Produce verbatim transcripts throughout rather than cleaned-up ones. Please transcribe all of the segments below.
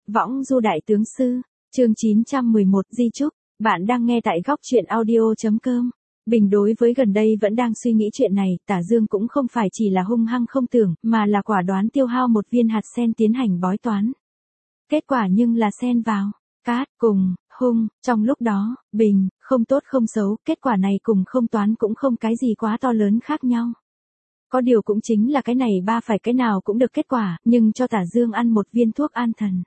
Võng du đại tướng sư, chương chín trăm mười một Di Trúc, bạn đang nghe tại góc truyện audio.com. Bình đối với gần đây vẫn đang suy nghĩ chuyện này, Tả Dương cũng không phải chỉ là hung hăng không tưởng, mà là quả đoán tiêu hao một viên hạt sen tiến hành bói toán. Kết quả nhưng là sen vào, cát, cùng, hung, trong lúc đó, bình, không tốt không xấu, kết quả này cùng không toán cũng không cái gì quá to lớn khác nhau. Có điều cũng chính là cái này ba phải cái nào cũng được kết quả, nhưng cho Tả Dương ăn một viên thuốc an thần.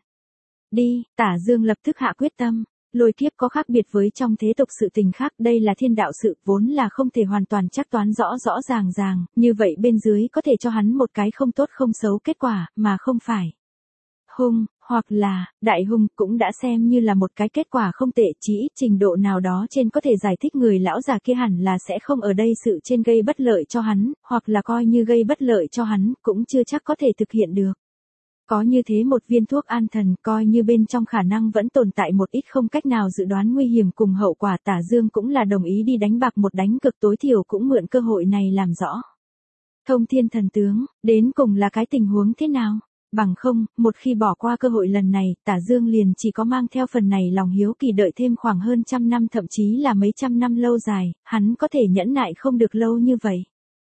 Đi, Tả Dương lập tức hạ quyết tâm. Lôi kiếp có khác biệt với trong thế tục sự tình khác, đây là thiên đạo sự, vốn là không thể hoàn toàn chắc toán rõ rõ ràng ràng, như vậy bên dưới có thể cho hắn một cái không tốt không xấu kết quả, mà không phải hung, hoặc là, đại hung, cũng đã xem như là một cái kết quả không tệ, chỉ ít trình độ nào đó trên có thể giải thích người lão già kia hẳn là sẽ không ở đây sự trên gây bất lợi cho hắn, hoặc là coi như gây bất lợi cho hắn, cũng chưa chắc có thể thực hiện được. Có như thế một viên thuốc an thần, coi như bên trong khả năng vẫn tồn tại một ít không cách nào dự đoán nguy hiểm cùng hậu quả, Tả Dương cũng là đồng ý đi đánh bạc một đánh cực, tối thiểu cũng mượn cơ hội này làm rõ. Thông thiên thần tướng, đến cùng là cái tình huống thế nào? Bằng không, một khi bỏ qua cơ hội lần này, Tả Dương liền chỉ có mang theo phần này lòng hiếu kỳ đợi thêm khoảng hơn trăm năm, thậm chí là mấy trăm năm lâu dài, hắn có thể nhẫn nại không được lâu như vậy.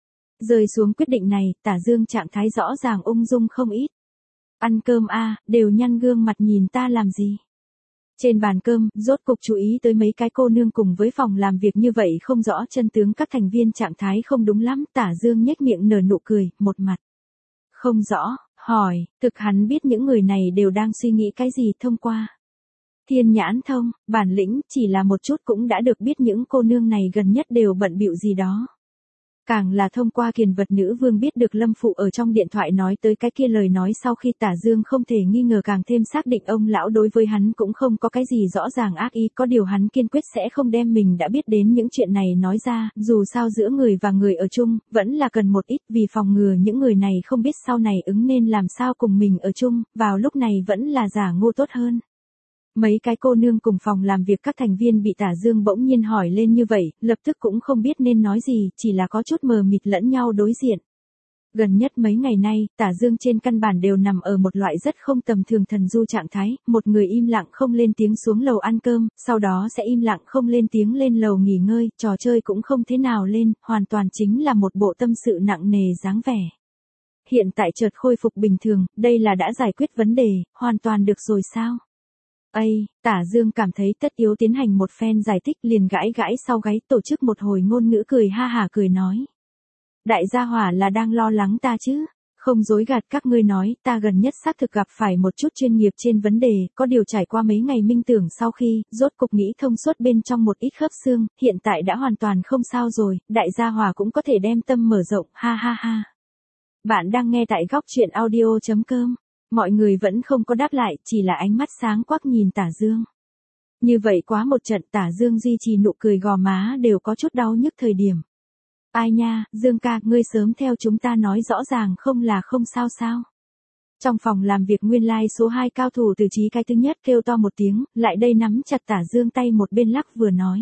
Rơi xuống quyết định này, Tả Dương trạng thái rõ ràng ung dung không ít. Ăn cơm a, à, đều nhăn gương mặt nhìn ta làm gì? Trên bàn cơm, rốt cục chú ý tới mấy cái cô nương cùng với phòng làm việc như vậy không rõ chân tướng, các thành viên trạng thái không đúng lắm, Tả Dương nhếch miệng nở nụ cười, một mặt không rõ, hỏi, thực hắn biết những người này đều đang suy nghĩ cái gì thông qua thiên nhãn thông, bản lĩnh, chỉ là một chút cũng đã được biết những cô nương này gần nhất đều bận bịu gì đó. Càng là thông qua Kiền Vật Nữ Vương biết được Lâm Phụ ở trong điện thoại nói tới cái kia lời nói, sau khi Tả Dương không thể nghi ngờ càng thêm xác định ông lão đối với hắn cũng không có cái gì rõ ràng ác ý, có điều hắn kiên quyết sẽ không đem mình đã biết đến những chuyện này nói ra, dù sao giữa người và người ở chung, vẫn là cần một ít, vì phòng ngừa những người này không biết sau này ứng nên làm sao cùng mình ở chung, vào lúc này vẫn là giả ngu tốt hơn. Mấy cái cô nương cùng phòng làm việc các thành viên bị Tả Dương bỗng nhiên hỏi lên như vậy, lập tức cũng không biết nên nói gì, chỉ là có chút mờ mịt lẫn nhau đối diện. Gần nhất mấy ngày nay, Tả Dương trên căn bản đều nằm ở một loại rất không tầm thường thần du trạng thái, một người im lặng không lên tiếng xuống lầu ăn cơm, sau đó sẽ im lặng không lên tiếng lên lầu nghỉ ngơi, trò chơi cũng không thế nào lên, hoàn toàn chính là một bộ tâm sự nặng nề dáng vẻ. Hiện tại chợt khôi phục bình thường, đây là đã giải quyết vấn đề, hoàn toàn được rồi sao? Ây, Tả Dương cảm thấy tất yếu tiến hành một phen giải thích, liền gãi gãi sau gáy, tổ chức một hồi ngôn ngữ cười ha hả cười nói. Đại gia hỏa là đang lo lắng ta chứ, không dối gạt các ngươi nói, ta gần nhất xác thực gặp phải một chút chuyên nghiệp trên vấn đề, có điều trải qua mấy ngày minh tưởng sau khi, rốt cục nghĩ thông suốt bên trong một ít khớp xương, hiện tại đã hoàn toàn không sao rồi, đại gia hỏa cũng có thể đem tâm mở rộng, ha ha ha. Bạn đang nghe tại góc truyện audio.com. Mọi người vẫn không có đáp lại, chỉ là ánh mắt sáng quắc nhìn Tả Dương. Như vậy quá một trận, Tả Dương duy trì nụ cười, gò má đều có chút đau nhức thời điểm. Ai nha, Dương ca, ngươi sớm theo chúng ta nói rõ ràng không là không sao sao. Trong phòng làm việc nguyên lai like số hai cao thủ Từ Chí cái thứ nhất kêu to một tiếng, lại đây nắm chặt Tả Dương tay một bên lắc vừa nói.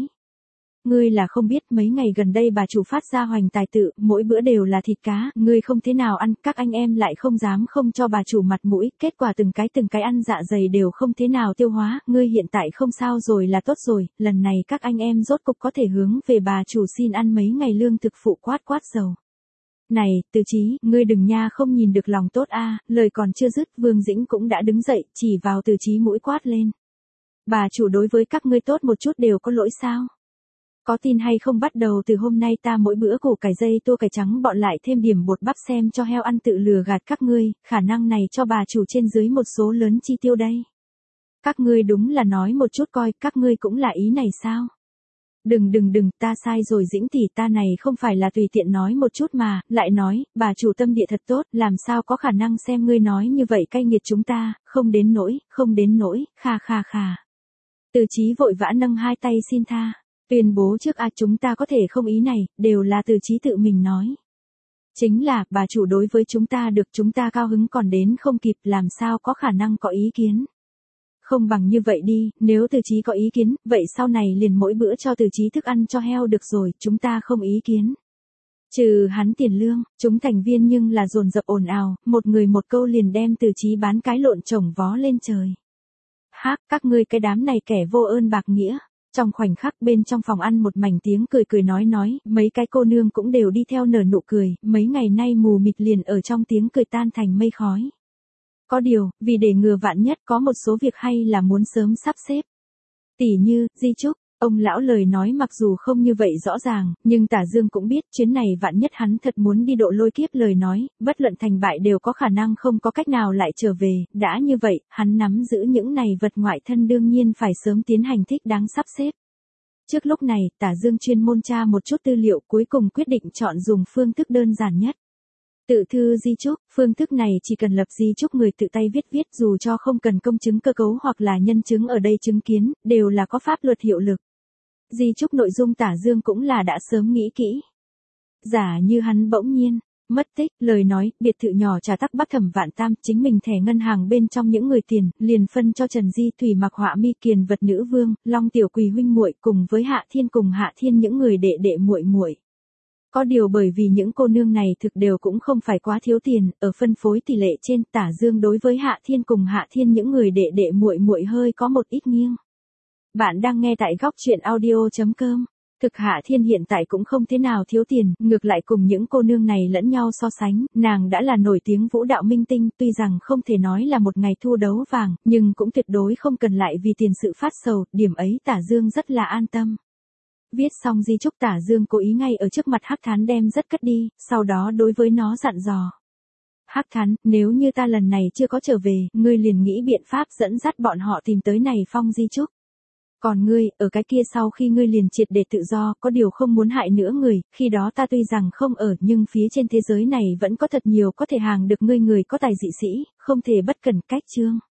Ngươi là không biết, mấy ngày gần đây bà chủ phát ra hoành tài tự, mỗi bữa đều là thịt cá, ngươi không thế nào ăn, các anh em lại không dám không cho bà chủ mặt mũi, kết quả từng cái từng cái ăn dạ dày đều không thế nào tiêu hóa, ngươi hiện tại không sao rồi là tốt rồi, lần này các anh em rốt cục có thể hướng về bà chủ xin ăn mấy ngày lương thực phụ, quát quát dầu. Này, Từ Chí, ngươi đừng nha, không nhìn được lòng tốt a, lời còn chưa dứt, Vương Dĩnh cũng đã đứng dậy, chỉ vào Từ Chí mũi quát lên. Bà chủ đối với các ngươi tốt một chút đều có lỗi sao? Có tin hay không, bắt đầu từ hôm nay ta mỗi bữa củ cải dây tua cải trắng bọn lại thêm điểm bột bắp xem cho heo ăn, tự lừa gạt các ngươi, khả năng này cho bà chủ trên dưới một số lớn chi tiêu đây. Các ngươi đúng là nói một chút coi, các ngươi cũng là ý này sao? Đừng đừng đừng, ta sai rồi Dĩnh tỷ, ta này không phải là tùy tiện nói một chút mà, lại nói, bà chủ tâm địa thật tốt, làm sao có khả năng xem ngươi nói như vậy cay nghiệt chúng ta, không đến nỗi, không đến nỗi, kha kha kha. Từ Chí vội vã nâng hai tay xin tha. Tuyên bố trước a, chúng ta có thể không ý này, đều là Từ Chí tự mình nói. Chính là, bà chủ đối với chúng ta được, chúng ta cao hứng còn đến không kịp, làm sao có khả năng có ý kiến. Không bằng như vậy đi, nếu Từ Chí có ý kiến, vậy sau này liền mỗi bữa cho Từ Chí thức ăn cho heo được rồi, chúng ta không ý kiến. Trừ hắn tiền lương, chúng thành viên nhưng là dồn dập ồn ào, một người một câu liền đem Từ Chí bán cái lộn chồng vó lên trời. Hác, các ngươi cái đám này kẻ vô ơn bạc nghĩa. Trong khoảnh khắc bên trong phòng ăn một mảnh tiếng cười cười nói nói, mấy cái cô nương cũng đều đi theo nở nụ cười, mấy ngày nay mù mịt liền ở trong tiếng cười tan thành mây khói. Có điều, vì để ngừa vạn nhất có một số việc hay là muốn sớm sắp xếp. Tỉ như, di chúc, ông lão lời nói mặc dù không như vậy rõ ràng, nhưng Tả Dương cũng biết chuyến này vạn nhất hắn thật muốn đi độ lôi kiếp lời nói, bất luận thành bại đều có khả năng không có cách nào lại trở về, đã như vậy, hắn nắm giữ những này vật ngoại thân đương nhiên phải sớm tiến hành thích đáng sắp xếp. Trước lúc này, Tả Dương chuyên môn tra một chút tư liệu cuối cùng quyết định chọn dùng phương thức đơn giản nhất. Tự thư di chúc, phương thức này chỉ cần lập di chúc người tự tay viết viết dù cho không cần công chứng cơ cấu hoặc là nhân chứng ở đây chứng kiến, đều là có pháp luật hiệu lực. Di chúc nội dung Tả Dương cũng là đã sớm nghĩ kỹ. Giả như hắn bỗng nhiên, mất tích, lời nói, biệt thự nhỏ trà tắc Bắc Thẩm Vạn Tam, chính mình thẻ ngân hàng bên trong những người tiền, liền phân cho Trần Di Thủy Mặc Họa Mi Kiền Vật Nữ Vương, Long Tiểu Quỳ huynh muội cùng với Hạ Thiên cùng Hạ Thiên những người đệ đệ muội muội. Có điều bởi vì những cô nương này thực đều cũng không phải quá thiếu tiền, ở phân phối tỷ lệ trên Tả Dương đối với Hạ Thiên cùng Hạ Thiên những người đệ đệ muội muội hơi có một ít nghiêng. Bạn đang nghe tại góc truyện audio chấm com. Thực Hạ Thiên hiện tại cũng không thế nào thiếu tiền, ngược lại cùng những cô nương này lẫn nhau so sánh, nàng đã là nổi tiếng vũ đạo minh tinh, tuy rằng không thể nói là một ngày thu đấu vàng, nhưng cũng tuyệt đối không cần lại vì tiền sự phát sầu, điểm ấy Tả Dương rất là an tâm. Viết xong di chúc Tả Dương cố ý ngay ở trước mặt Hắc Thán đem rất cất đi, sau đó đối với nó dặn dò. Hắc Thán, nếu như ta lần này chưa có trở về, ngươi liền nghĩ biện pháp dẫn dắt bọn họ tìm tới này phong di chúc. Còn ngươi, ở cái kia sau khi ngươi liền triệt để tự do, có điều không muốn hại nữa người, khi đó ta tuy rằng không ở nhưng phía trên thế giới này vẫn có thật nhiều có thể hàng được ngươi người có tài dị sĩ, không thể bất cần cách chương.